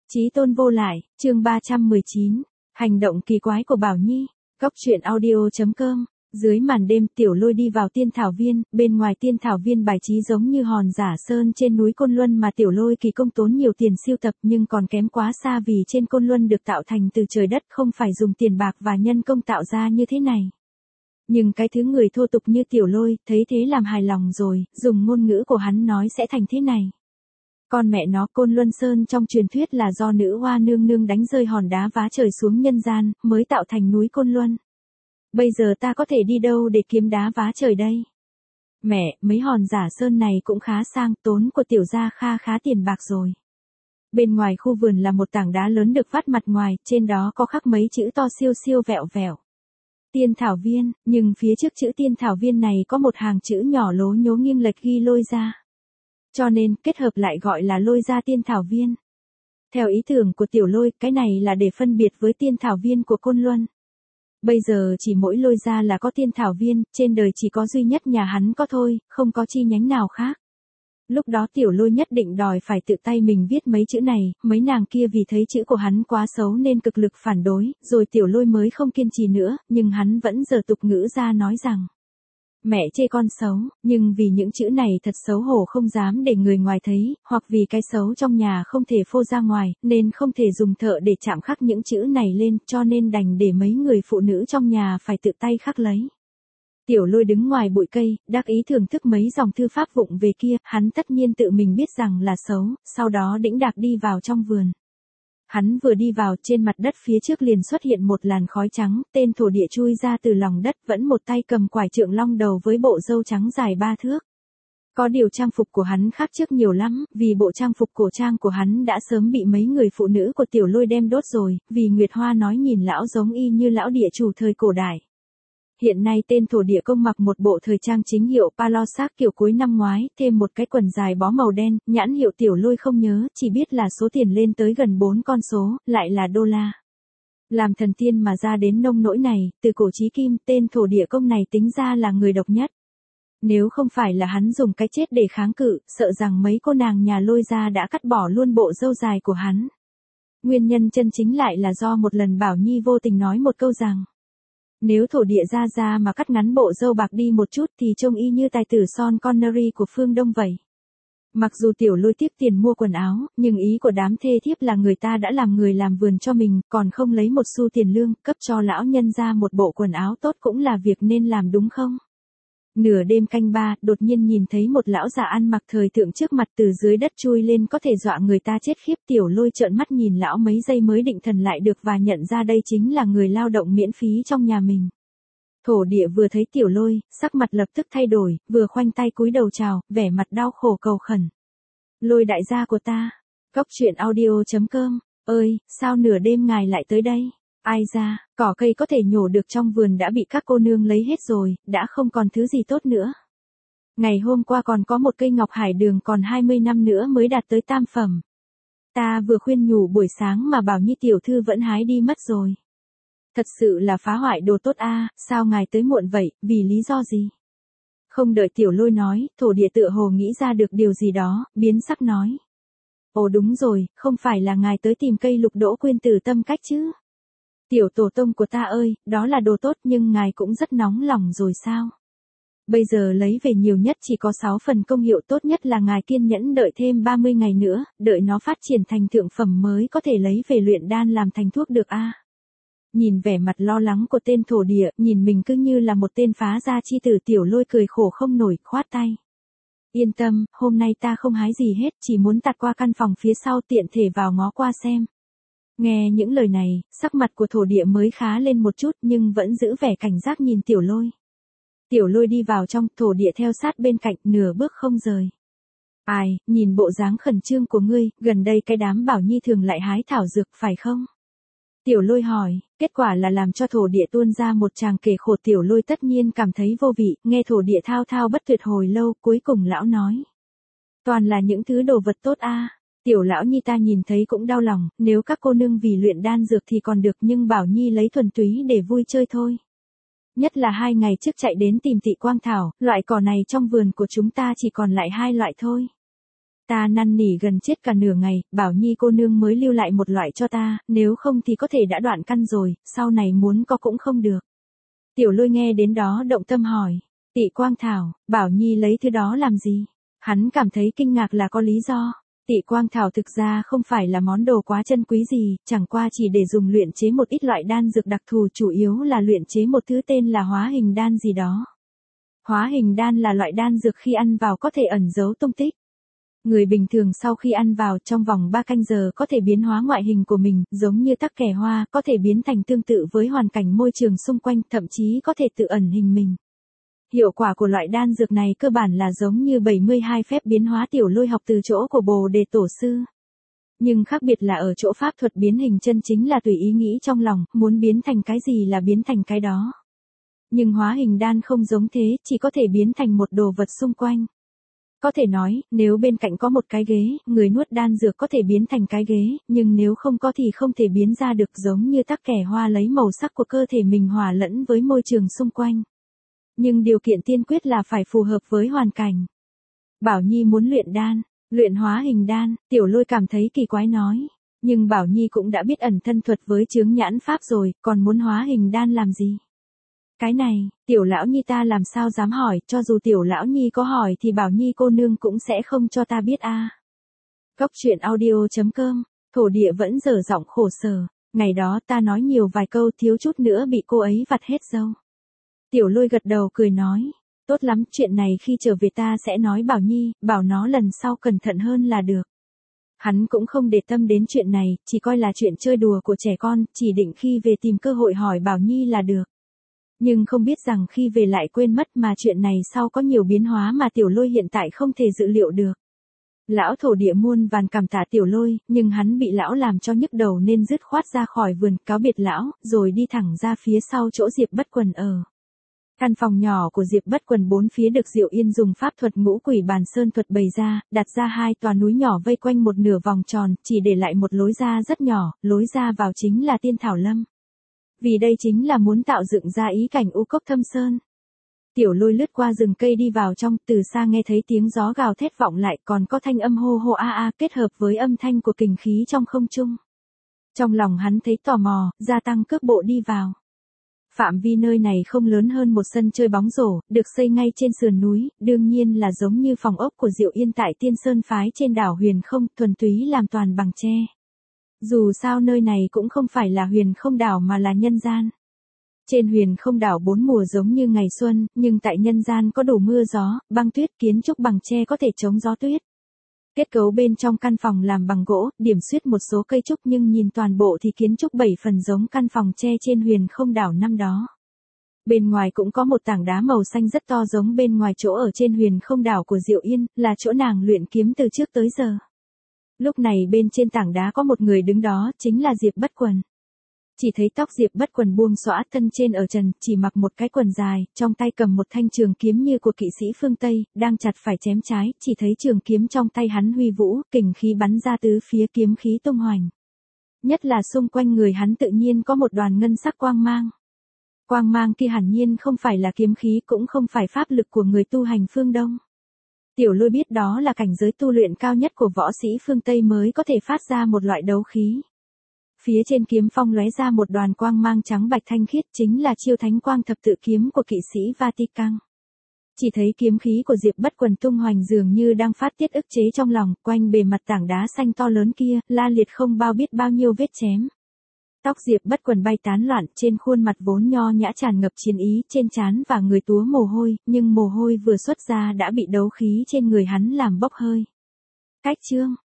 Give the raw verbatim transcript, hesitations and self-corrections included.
Chí tôn vô lại, chương ba trăm mười chín, hành động kỳ quái của Bảo Nhi, góc truyện audio chấm com. Dưới màn đêm Tiểu Lôi đi vào tiên thảo viên, bên ngoài tiên thảo viên bài trí giống như hòn giả sơn trên núi Côn Luân mà Tiểu Lôi kỳ công tốn nhiều tiền siêu tập nhưng còn kém quá xa vì trên Côn Luân được tạo thành từ trời đất không phải dùng tiền bạc và nhân công tạo ra như thế này. Nhưng cái thứ người thô tục như Tiểu Lôi, thấy thế làm hài lòng rồi, dùng ngôn ngữ của hắn nói sẽ thành thế này. Con mẹ nó, Côn Luân Sơn trong truyền thuyết là do nữ hoa nương nương đánh rơi hòn đá vá trời xuống nhân gian, mới tạo thành núi Côn Luân. Bây giờ ta có thể đi đâu để kiếm đá vá trời đây? Mẹ, mấy hòn giả sơn này cũng khá sang, tốn của tiểu gia kha khá tiền bạc rồi. Bên ngoài khu vườn là một tảng đá lớn được vắt mặt ngoài, trên đó có khắc mấy chữ to siêu siêu vẹo vẹo. Tiên thảo viên, nhưng phía trước chữ tiên thảo viên này có một hàng chữ nhỏ lố nhố nghiêng lệch ghi Lôi gia. Cho nên, kết hợp lại gọi là Lôi gia tiên thảo viên. Theo ý tưởng của Tiểu Lôi, cái này là để phân biệt với tiên thảo viên của Côn Luân. Bây giờ chỉ mỗi Lôi gia là có tiên thảo viên, trên đời chỉ có duy nhất nhà hắn có thôi, không có chi nhánh nào khác. Lúc đó Tiểu Lôi nhất định đòi phải tự tay mình viết mấy chữ này, mấy nàng kia vì thấy chữ của hắn quá xấu nên cực lực phản đối, rồi Tiểu Lôi mới không kiên trì nữa, nhưng hắn vẫn giở tục ngữ ra nói rằng: mẹ chê con xấu, nhưng vì những chữ này thật xấu hổ không dám để người ngoài thấy, hoặc vì cái xấu trong nhà không thể phô ra ngoài, nên không thể dùng thợ để chạm khắc những chữ này lên, cho nên đành để mấy người phụ nữ trong nhà phải tự tay khắc lấy. Tiểu Lôi đứng ngoài bụi cây, đắc ý thưởng thức mấy dòng thư pháp vụng về kia, hắn tất nhiên tự mình biết rằng là xấu, sau đó đĩnh đạc đi vào trong vườn. Hắn vừa đi vào, trên mặt đất phía trước liền xuất hiện một làn khói trắng, tên thổ địa chui ra từ lòng đất, vẫn một tay cầm quải trượng long đầu với bộ râu trắng dài ba thước. Có điều trang phục của hắn khác trước nhiều lắm, vì bộ trang phục cổ trang của hắn đã sớm bị mấy người phụ nữ của Tiểu Lôi đem đốt rồi, vì Nguyệt Hoa nói nhìn lão giống y như lão địa chủ thời cổ đại. Hiện nay tên thổ địa công mặc một bộ thời trang chính hiệu Palosak kiểu cuối năm ngoái, thêm một cái quần dài bó màu đen, nhãn hiệu Tiểu Lôi không nhớ, chỉ biết là số tiền lên tới gần bốn con số, lại là đô la. Làm thần tiên mà ra đến nông nỗi này, từ cổ chí kim, tên thổ địa công này tính ra là người độc nhất. Nếu không phải là hắn dùng cái chết để kháng cự, sợ rằng mấy cô nàng nhà Lôi gia đã cắt bỏ luôn bộ râu dài của hắn. Nguyên nhân chân chính lại là do một lần Bảo Nhi vô tình nói một câu rằng: nếu thổ địa ra ra mà cắt ngắn bộ râu bạc đi một chút thì trông y như tài tử Sean Connery của phương Đông vậy. Mặc dù Tiểu Lôi tiếp tiền mua quần áo, nhưng ý của đám thê thiếp là người ta đã làm người làm vườn cho mình, còn không lấy một xu tiền lương, cấp cho lão nhân ra một bộ quần áo tốt cũng là việc nên làm đúng không? Nửa đêm canh ba, đột nhiên nhìn thấy một lão già ăn mặc thời thượng trước mặt từ dưới đất chui lên có thể dọa người ta chết khiếp. Tiểu Lôi trợn mắt nhìn lão mấy giây mới định thần lại được và nhận ra đây chính là người lao động miễn phí trong nhà mình. Thổ địa vừa thấy Tiểu Lôi, sắc mặt lập tức thay đổi, vừa khoanh tay cúi đầu chào, vẻ mặt đau khổ cầu khẩn: Lôi đại gia của ta, góc truyện audio chấm com, ơi, sao nửa đêm ngài lại tới đây? Ai ra, cỏ cây có thể nhổ được trong vườn đã bị các cô nương lấy hết rồi, đã không còn thứ gì tốt nữa. Ngày hôm qua còn có một cây ngọc hải đường còn hai mươi năm nữa mới đạt tới tam phẩm. Ta vừa khuyên nhủ buổi sáng mà Bảo Nhi tiểu thư vẫn hái đi mất rồi. Thật sự là phá hoại đồ tốt a, sao ngài tới muộn vậy, vì lý do gì? Không đợi Tiểu Lôi nói, thổ địa tựa hồ nghĩ ra được điều gì đó, biến sắc nói: ồ đúng rồi, không phải là ngài tới tìm cây lục đỗ quyên từ Tâm Cách chứ? Tiểu tổ tông của ta ơi, đó là đồ tốt nhưng ngài cũng rất nóng lòng rồi sao? Bây giờ lấy về nhiều nhất chỉ có sáu phần công hiệu, tốt nhất là ngài kiên nhẫn đợi thêm ba mươi ngày nữa, đợi nó phát triển thành thượng phẩm mới có thể lấy về luyện đan làm thành thuốc được a. Nhìn vẻ mặt lo lắng của tên thổ địa, nhìn mình cứ như là một tên phá gia chi tử, Tiểu Lôi cười khổ không nổi, khoát tay: yên tâm, hôm nay ta không hái gì hết, chỉ muốn tạt qua căn phòng phía sau tiện thể vào ngó qua xem. Nghe những lời này, sắc mặt của thổ địa mới khá lên một chút nhưng vẫn giữ vẻ cảnh giác nhìn Tiểu Lôi. Tiểu Lôi đi vào trong, thổ địa theo sát bên cạnh, nửa bước không rời. Ai, nhìn bộ dáng khẩn trương của ngươi, gần đây cái đám Bảo Nhi thường lại hái thảo dược phải không? Tiểu Lôi hỏi, kết quả là làm cho thổ địa tuôn ra một tràng kể khổ. Tiểu Lôi tất nhiên cảm thấy vô vị, nghe thổ địa thao thao bất tuyệt hồi lâu, cuối cùng lão nói: toàn là những thứ đồ vật tốt a. Tiểu lão nhi ta nhìn thấy cũng đau lòng, nếu các cô nương vì luyện đan dược thì còn được nhưng Bảo Nhi lấy thuần túy để vui chơi thôi. Nhất là hai ngày trước chạy đến tìm Tị Quang Thảo, loại cỏ này trong vườn của chúng ta chỉ còn lại hai loại thôi. Ta năn nỉ gần chết cả nửa ngày, Bảo Nhi cô nương mới lưu lại một loại cho ta, nếu không thì có thể đã đoạn căn rồi, sau này muốn có cũng không được. Tiểu Lôi nghe đến đó động tâm hỏi, Tị Quang Thảo, Bảo Nhi lấy thứ đó làm gì? Hắn cảm thấy kinh ngạc là có lý do. Tị Quang Thảo thực ra không phải là món đồ quá chân quý gì, chẳng qua chỉ để dùng luyện chế một ít loại đan dược đặc thù, chủ yếu là luyện chế một thứ tên là hóa hình đan gì đó. Hóa hình đan là loại đan dược khi ăn vào có thể ẩn giấu tung tích. Người bình thường sau khi ăn vào trong vòng ba canh giờ có thể biến hóa ngoại hình của mình, giống như tắc kè hoa, có thể biến thành tương tự với hoàn cảnh môi trường xung quanh, thậm chí có thể tự ẩn hình mình. Hiệu quả của loại đan dược này cơ bản là giống như bảy mươi hai phép biến hóa Tiểu Lôi học từ chỗ của Bồ Đề Tổ sư. Nhưng khác biệt là ở chỗ pháp thuật biến hình chân chính là tùy ý nghĩ trong lòng, muốn biến thành cái gì là biến thành cái đó. Nhưng hóa hình đan không giống thế, chỉ có thể biến thành một đồ vật xung quanh. Có thể nói, nếu bên cạnh có một cái ghế, người nuốt đan dược có thể biến thành cái ghế, nhưng nếu không có thì không thể biến ra được, giống như tắc kè hoa lấy màu sắc của cơ thể mình hòa lẫn với môi trường xung quanh. Nhưng điều kiện tiên quyết là phải phù hợp với hoàn cảnh. Bảo Nhi muốn luyện đan, luyện hóa hình đan, Tiểu Lôi cảm thấy kỳ quái nói. Nhưng Bảo Nhi cũng đã biết ẩn thân thuật với chướng nhãn pháp rồi, còn muốn hóa hình đan làm gì? Cái này, Tiểu Lão Nhi ta làm sao dám hỏi, cho dù Tiểu Lão Nhi có hỏi thì Bảo Nhi cô nương cũng sẽ không cho ta biết a. À. Góc truyện audio chấm com, thổ địa vẫn dở giọng khổ sở, ngày đó ta nói nhiều vài câu thiếu chút nữa bị cô ấy vặt hết râu. Tiểu Lôi gật đầu cười nói, tốt lắm, chuyện này khi trở về ta sẽ nói Bảo Nhi, bảo nó lần sau cẩn thận hơn là được. Hắn cũng không để tâm đến chuyện này, chỉ coi là chuyện chơi đùa của trẻ con, chỉ định khi về tìm cơ hội hỏi Bảo Nhi là được. Nhưng không biết rằng khi về lại quên mất mà chuyện này sau có nhiều biến hóa mà Tiểu Lôi hiện tại không thể dự liệu được. Lão thổ địa muôn vàn cảm tạ Tiểu Lôi, nhưng hắn bị lão làm cho nhức đầu nên dứt khoát ra khỏi vườn, cáo biệt lão, rồi đi thẳng ra phía sau chỗ Diệp Bất Quần ở. Căn phòng nhỏ của Diệp Bất Quần bốn phía được Diệu Yên dùng pháp thuật ngũ quỷ bàn sơn thuật bày ra, đặt ra hai tòa núi nhỏ vây quanh một nửa vòng tròn, chỉ để lại một lối ra rất nhỏ, lối ra vào chính là Tiên Thảo Lâm. Vì đây chính là muốn tạo dựng ra ý cảnh u cốc thâm sơn. Tiểu Lôi lướt qua rừng cây đi vào trong, từ xa nghe thấy tiếng gió gào thét vọng lại, còn có thanh âm hô hô a a kết hợp với âm thanh của kình khí trong không trung. Trong lòng hắn thấy tò mò, gia tăng cước bộ đi vào. Phạm vi nơi này không lớn hơn một sân chơi bóng rổ, được xây ngay trên sườn núi, đương nhiên là giống như phòng ốc của Diệu Yên tại Tiên Sơn phái trên đảo Huyền Không, thuần túy làm toàn bằng tre. Dù sao nơi này cũng không phải là Huyền Không đảo mà là nhân gian. Trên Huyền Không đảo bốn mùa giống như ngày xuân, nhưng tại nhân gian có đủ mưa gió, băng tuyết, kiến trúc bằng tre có thể chống gió tuyết. Kết cấu bên trong căn phòng làm bằng gỗ, điểm xuyết một số cây trúc nhưng nhìn toàn bộ thì kiến trúc bảy phần giống căn phòng tre trên Huyền Không đảo năm đó. Bên ngoài cũng có một tảng đá màu xanh rất to giống bên ngoài chỗ ở trên Huyền Không đảo của Diệu Yên, là chỗ nàng luyện kiếm từ trước tới giờ. Lúc này bên trên tảng đá có một người đứng đó, chính là Diệp Bất Quần. Chỉ thấy tóc Diệp Bất Quần buông xõa, thân trên ở trần, chỉ mặc một cái quần dài, trong tay cầm một thanh trường kiếm như của kỵ sĩ phương Tây, đang chặt phải chém trái, chỉ thấy trường kiếm trong tay hắn huy vũ, kình khí bắn ra tứ phía, kiếm khí tung hoành. Nhất là xung quanh người hắn tự nhiên có một đoàn ngân sắc quang mang. Quang mang kia hẳn nhiên không phải là kiếm khí, cũng không phải pháp lực của người tu hành phương Đông. Tiểu Lôi biết đó là cảnh giới tu luyện cao nhất của võ sĩ phương Tây mới có thể phát ra một loại đấu khí. Phía trên kiếm phong lóe ra một đoàn quang mang trắng bạch thanh khiết, chính là chiêu thánh quang thập tự kiếm của kỵ sĩ Vatican. Chỉ thấy kiếm khí của Diệp Bất Quần tung hoành dường như đang phát tiết ức chế trong lòng, quanh bề mặt tảng đá xanh to lớn kia, la liệt không bao biết bao nhiêu vết chém. Tóc Diệp Bất Quần bay tán loạn, trên khuôn mặt vốn nho nhã tràn ngập chiến ý, trên trán và người túa mồ hôi, nhưng mồ hôi vừa xuất ra đã bị đấu khí trên người hắn làm bốc hơi. Cách chương